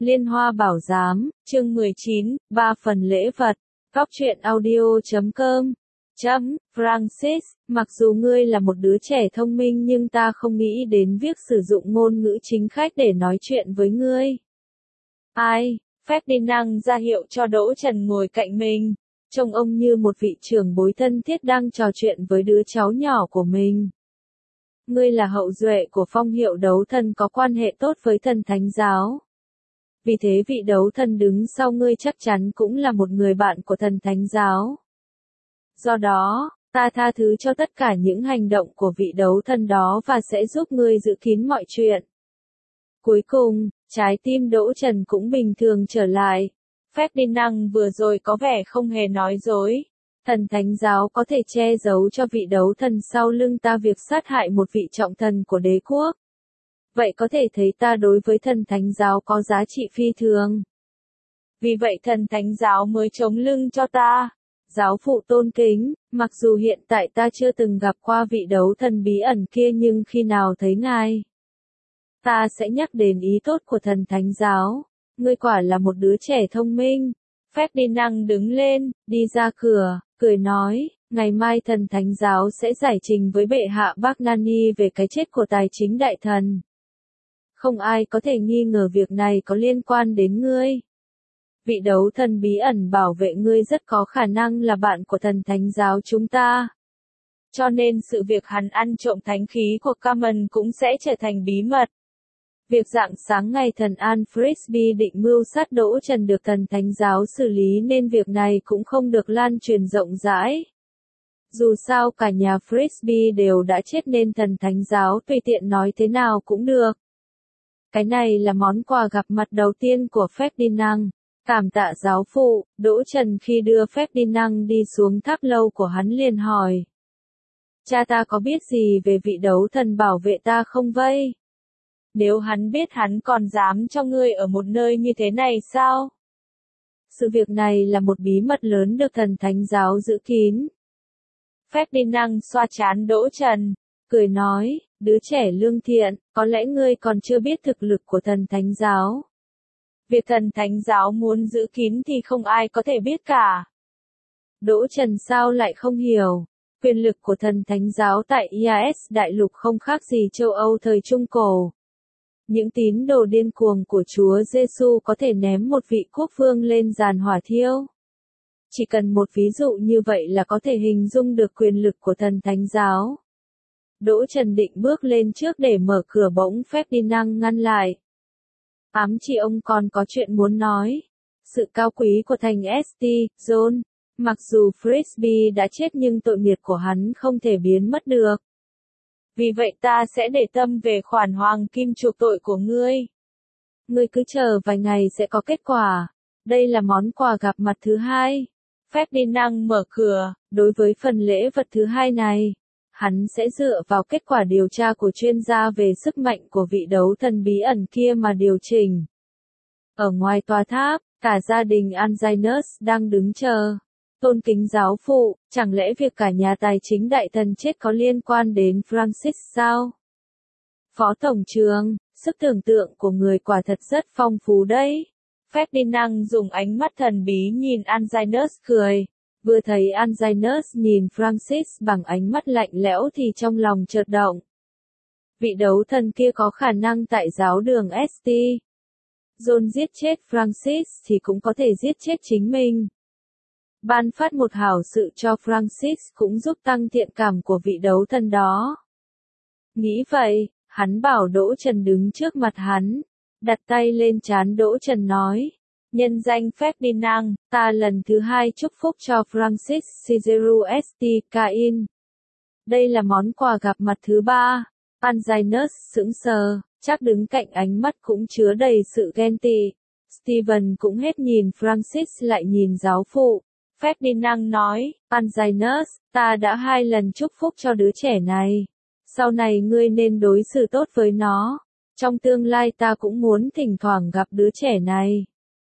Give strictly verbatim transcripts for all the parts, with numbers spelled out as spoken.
Liên Hoa Bảo Giám, chương mười chín, ba phần lễ vật. Góc truyện audio chấm com. Chấm, Francis, mặc dù ngươi là một đứa trẻ thông minh nhưng ta không nghĩ đến việc sử dụng ngôn ngữ chính khách để nói chuyện với ngươi. Ai? Ferdinand ra hiệu cho Đỗ Trần ngồi cạnh mình. Trông ông như một vị trưởng bối thân thiết đang trò chuyện với đứa cháu nhỏ của mình. Ngươi là hậu duệ của phong hiệu đấu thần có quan hệ tốt với thần thánh giáo. Vì thế vị đấu thần đứng sau ngươi chắc chắn cũng là một người bạn của thần thánh giáo. Do đó, ta tha thứ cho tất cả những hành động của vị đấu thần đó và sẽ giúp ngươi giữ kín mọi chuyện. Cuối cùng, trái tim Đỗ Trần cũng bình thường trở lại. Ferdinand vừa rồi có vẻ không hề nói dối. Thần thánh giáo có thể che giấu cho vị đấu thần sau lưng ta việc sát hại một vị trọng thần của đế quốc. Vậy có thể thấy ta đối với thần thánh giáo có giá trị phi thường. Vì vậy thần thánh giáo mới chống lưng cho ta. Giáo phụ tôn kính, mặc dù hiện tại ta chưa từng gặp qua vị đấu thần bí ẩn kia nhưng khi nào thấy ngài, ta sẽ nhắc đến ý tốt của thần thánh giáo. Ngươi quả là một đứa trẻ thông minh. Ferdinand đứng lên, đi ra cửa, cười nói, ngày mai thần thánh giáo sẽ giải trình với bệ hạ Bagnani về cái chết của tài chính đại thần. Không ai có thể nghi ngờ việc này có liên quan đến ngươi. Vị đấu thần bí ẩn bảo vệ ngươi rất có khả năng là bạn của thần thánh giáo chúng ta. Cho nên sự việc hắn ăn trộm thánh khí của Carmen cũng sẽ trở thành bí mật. Việc rạng sáng ngày thần An Frisbee định mưu sát Đỗ Trần được thần thánh giáo xử lý nên việc này cũng không được lan truyền rộng rãi. Dù sao cả nhà Frisbee đều đã chết nên thần thánh giáo tùy tiện nói thế nào cũng được. Cái này là món quà gặp mặt đầu tiên của Ferdinand. Cảm tạ giáo phụ. Đỗ Trần khi đưa Ferdinand đi xuống tháp lâu của hắn liền hỏi. Cha ta có biết gì về vị đấu thần bảo vệ ta không vây? Nếu hắn biết hắn còn dám cho ngươi ở một nơi như thế này sao? Sự việc này là một bí mật lớn được thần thánh giáo giữ kín. Ferdinand xoa trán Đỗ Trần, cười nói, đứa trẻ lương thiện, có lẽ ngươi còn chưa biết thực lực của thần thánh giáo. Việc thần thánh giáo muốn giữ kín thì không ai có thể biết cả. Đỗ Trần sao lại không hiểu, quyền lực của thần thánh giáo tại i a ét đại lục không khác gì châu Âu thời Trung Cổ. Những tín đồ điên cuồng của Chúa Giêsu có thể ném một vị quốc vương lên giàn hỏa thiêu. Chỉ cần một ví dụ như vậy là có thể hình dung được quyền lực của thần thánh giáo. Đỗ Trần định bước lên trước để mở cửa bỗng Ferdinand ngăn lại. Ám chỉ ông còn có chuyện muốn nói. Sự cao quý của thành St. John. Mặc dù Frisbee đã chết nhưng tội nghiệp của hắn không thể biến mất được. Vì vậy ta sẽ để tâm về khoản hoàng kim chuộc tội của ngươi. Ngươi cứ chờ vài ngày sẽ có kết quả. Đây là món quà gặp mặt thứ hai. Ferdinand mở cửa. Đối với phần lễ vật thứ hai này, hắn sẽ dựa vào kết quả điều tra của chuyên gia về sức mạnh của vị đấu thần bí ẩn kia mà điều chỉnh. Ở ngoài tòa tháp, cả gia đình Anginus đang đứng chờ. Tôn kính giáo phụ, chẳng lẽ việc cả nhà tài chính đại thần chết có liên quan đến Francis sao? Phó tổng trưởng, sức tưởng tượng của người quả thật rất phong phú đấy. Ferdinand dùng ánh mắt thần bí nhìn Anginus cười. Vừa thấy Anginus nhìn Francis bằng ánh mắt lạnh lẽo thì trong lòng chợt động. Vị đấu thần kia có khả năng tại giáo đường St. John giết chết Francis thì cũng có thể giết chết chính mình. Ban phát một hảo sự cho Francis cũng giúp tăng thiện cảm của vị đấu thần đó. Nghĩ vậy, hắn bảo Đỗ Trần đứng trước mặt hắn, đặt tay lên trán Đỗ Trần nói. Nhân danh Ferdinand, ta lần thứ hai chúc phúc cho Francis Cizeru St. Cain. Đây là món quà gặp mặt thứ ba. Anginus sững sờ, chắc đứng cạnh ánh mắt cũng chứa đầy sự ghen tị. Stephen cũng hết nhìn Francis lại nhìn giáo phụ. Ferdinand nói, Anginus, ta đã hai lần chúc phúc cho đứa trẻ này. Sau này ngươi nên đối xử tốt với nó. Trong tương lai ta cũng muốn thỉnh thoảng gặp đứa trẻ này.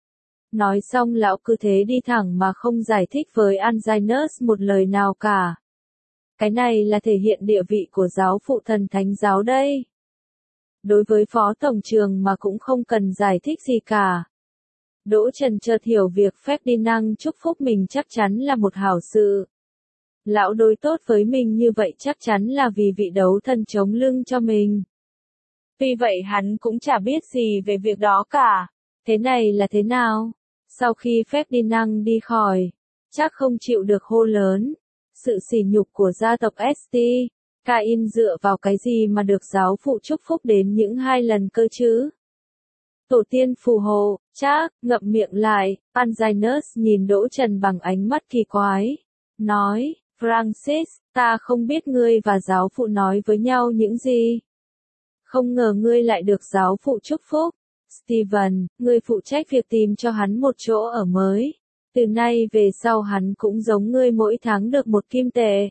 Nói xong lão cứ thế đi thẳng mà không giải thích với Anginus một lời nào cả. Cái này là thể hiện địa vị của giáo phụ thần thánh giáo đây. Đối với phó tổng trường mà cũng không cần giải thích gì cả. Đỗ Trần chợt hiểu việc Ferdinand chúc phúc mình chắc chắn là một hảo sự. Lão đối tốt với mình như vậy chắc chắn là vì vị đấu thần chống lưng cho mình. Tuy vậy hắn cũng chả biết gì về việc đó cả. Thế này là thế nào? Sau khi Ferdinand đi khỏi, chắc không chịu được hô lớn. Sự sỉ nhục của gia tộc ét tê, Cain dựa vào cái gì mà được giáo phụ chúc phúc đến những hai lần cơ chứ? Tổ tiên phù hộ, chắc, ngậm miệng lại, Anginus nhìn Đỗ Trần bằng ánh mắt kỳ quái. Nói, Francis, ta không biết ngươi và giáo phụ nói với nhau những gì. Không ngờ ngươi lại được giáo phụ chúc phúc. Stephen, ngươi phụ trách việc tìm cho hắn một chỗ ở mới. Từ nay về sau hắn cũng giống ngươi mỗi tháng được một kim tệ.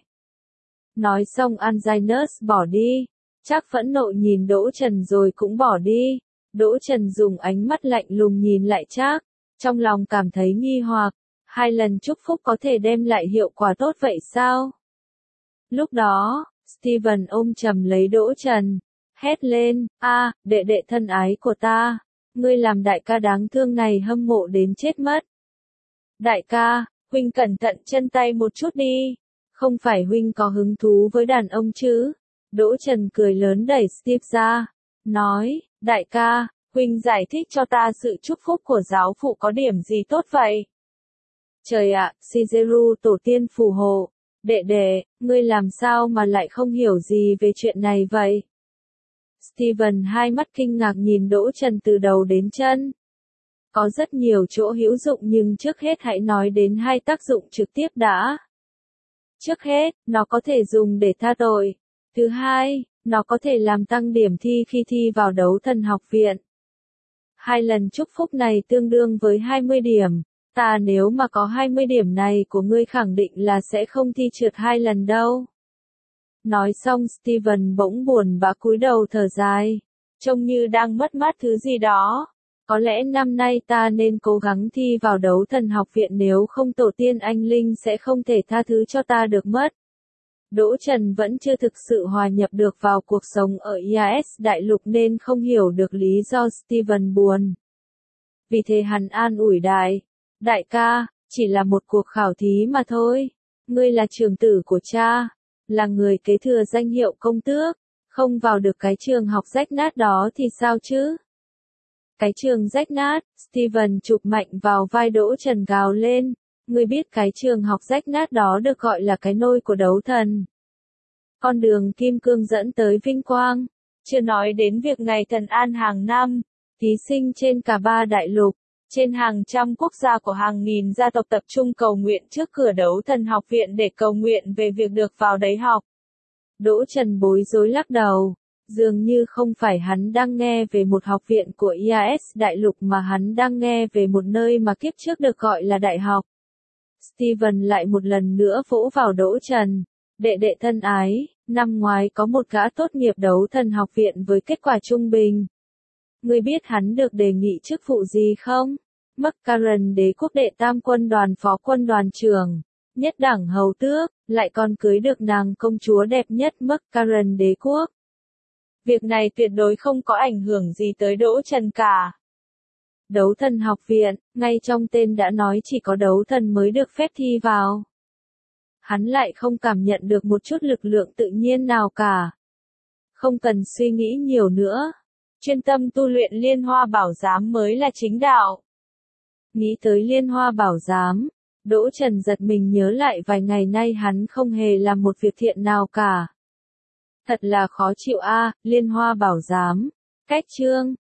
Nói xong Anginus bỏ đi. Chắc phẫn nộ nhìn Đỗ Trần rồi cũng bỏ đi. Đỗ Trần dùng ánh mắt lạnh lùng nhìn lại Trác, trong lòng cảm thấy nghi hoặc, hai lần chúc phúc có thể đem lại hiệu quả tốt vậy sao? Lúc đó, Stephen ôm chầm lấy Đỗ Trần, hét lên, a, đệ đệ thân ái của ta, ngươi làm đại ca đáng thương này hâm mộ đến chết mất. Đại ca, huynh cẩn thận chân tay một chút đi, không phải huynh có hứng thú với đàn ông chứ? Đỗ Trần cười lớn đẩy Steve ra, nói, đại ca, huynh giải thích cho ta sự chúc phúc của giáo phụ có điểm gì tốt vậy? Trời ạ, Caesarú tổ tiên phù hộ, đệ đệ, ngươi làm sao mà lại không hiểu gì về chuyện này vậy? Stephen hai mắt kinh ngạc nhìn Đỗ Trần từ đầu đến chân. Có rất nhiều chỗ hữu dụng nhưng trước hết hãy nói đến hai tác dụng trực tiếp đã. Trước hết, nó có thể dùng để tha tội. Thứ hai, nó có thể làm tăng điểm thi khi thi vào đấu thần học viện. Hai lần chúc phúc này tương đương với hai mươi điểm. Ta nếu mà có hai mươi điểm này của ngươi khẳng định là sẽ không thi trượt hai lần đâu. Nói xong Stephen bỗng buồn bã cúi đầu thở dài. Trông như đang mất mát thứ gì đó. Có lẽ năm nay ta nên cố gắng thi vào đấu thần học viện nếu không tổ tiên anh Linh sẽ không thể tha thứ cho ta được mất. Đỗ Trần vẫn chưa thực sự hòa nhập được vào cuộc sống ở i a ét đại lục nên không hiểu được lý do Stephen buồn. Vì thế hắn an ủi đại, đại ca, chỉ là một cuộc khảo thí mà thôi. Ngươi là trưởng tử của cha, là người kế thừa danh hiệu công tước, không vào được cái trường học rách nát đó thì sao chứ? Cái trường rách nát, Stephen chụp mạnh vào vai Đỗ Trần gào lên. Ngươi biết cái trường học rách nát đó được gọi là cái nôi của đấu thần. Con đường kim cương dẫn tới vinh quang. Chưa nói đến việc ngày thần an hàng năm, thí sinh trên cả ba đại lục, trên hàng trăm quốc gia của hàng nghìn gia tộc tập trung cầu nguyện trước cửa đấu thần học viện để cầu nguyện về việc được vào đấy học. Đỗ Trần bối rối lắc đầu. Dường như không phải hắn đang nghe về một học viện của i a ét đại lục mà hắn đang nghe về một nơi mà kiếp trước được gọi là đại học. Stephen lại một lần nữa vỗ vào Đỗ Trần. Đệ đệ thân ái, năm ngoái có một gã tốt nghiệp đấu thần học viện với kết quả trung bình. Ngươi biết hắn được đề nghị chức vụ gì không? McCarran đế quốc đệ tam quân đoàn phó quân đoàn trưởng, nhất đẳng hầu tước, lại còn cưới được nàng công chúa đẹp nhất McCarran đế quốc. Việc này tuyệt đối không có ảnh hưởng gì tới Đỗ Trần cả. Đấu thần học viện, ngay trong tên đã nói chỉ có đấu thần mới được phép thi vào. Hắn lại không cảm nhận được một chút lực lượng tự nhiên nào cả. Không cần suy nghĩ nhiều nữa. Chuyên tâm tu luyện Liên Hoa Bảo Giám mới là chính đạo. Nghĩ tới Liên Hoa Bảo Giám, Đỗ Trần giật mình nhớ lại vài ngày nay hắn không hề làm một việc thiện nào cả. Thật là khó chịu a, Liên Hoa Bảo Giám. Cách chương